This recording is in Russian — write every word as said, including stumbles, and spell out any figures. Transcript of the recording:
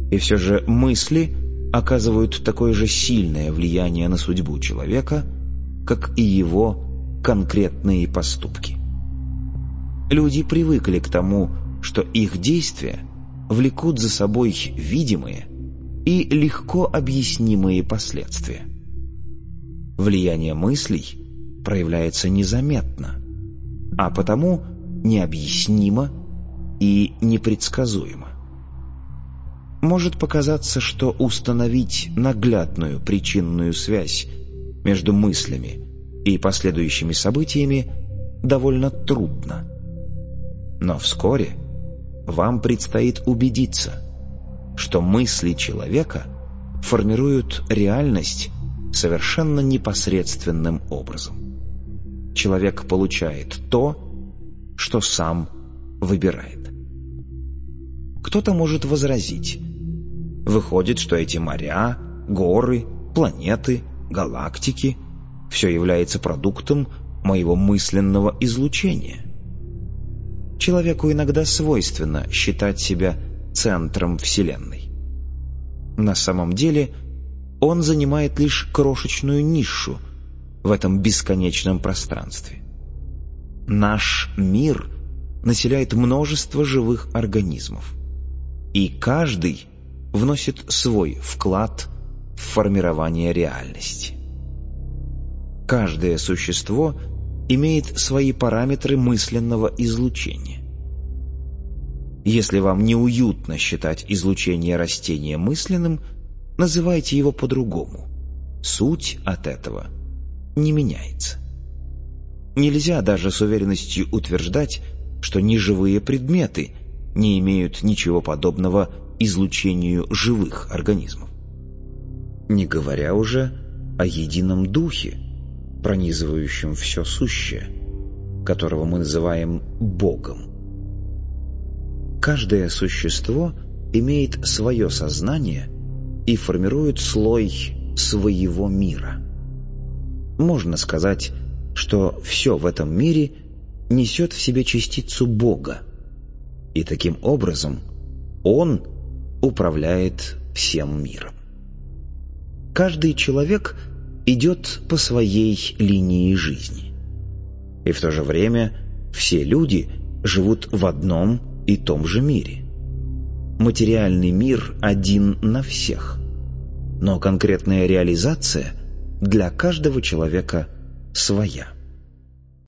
И все же мысли оказывают такое же сильное влияние на судьбу человека, как и его конкретные поступки. Люди привыкли к тому, что их действия влекут за собой видимые и легко объяснимые последствия. Влияние мыслей проявляется незаметно, а потому необъяснимо и непредсказуемо. Может показаться, что установить наглядную причинную связь между мыслями и последующими событиями довольно трудно. Но вскоре вам предстоит убедиться, что мысли человека формируют реальность совершенно непосредственным образом. Человек получает то, что сам выбирает. Кто-то может возразить: выходит, что эти моря, горы, планеты, галактики — все является продуктом моего мысленного излучения. Человеку иногда свойственно считать себя центром Вселенной. На самом деле он занимает лишь крошечную нишу в этом бесконечном пространстве. Наш мир населяет множество живых организмов, и каждый вносит свой вклад в формирование реальности. Каждое существо имеет свои параметры мысленного излучения. Если вам неуютно считать излучение растения мысленным, называйте его по-другому. Суть от этого не меняется. Нельзя даже с уверенностью утверждать, что неживые предметы не имеют ничего подобного излучению живых организмов. Не говоря уже о едином духе, пронизывающем все сущее, которого мы называем Богом. Каждое существо имеет свое сознание и формирует слой своего мира. Можно сказать, что все в этом мире несет в себе частицу Бога, и таким образом Он управляет всем миром. Каждый человек идет по своей линии жизни, и в то же время все люди живут в одном и том же мире. Материальный мир один на всех, но конкретная реализация для каждого человека своя.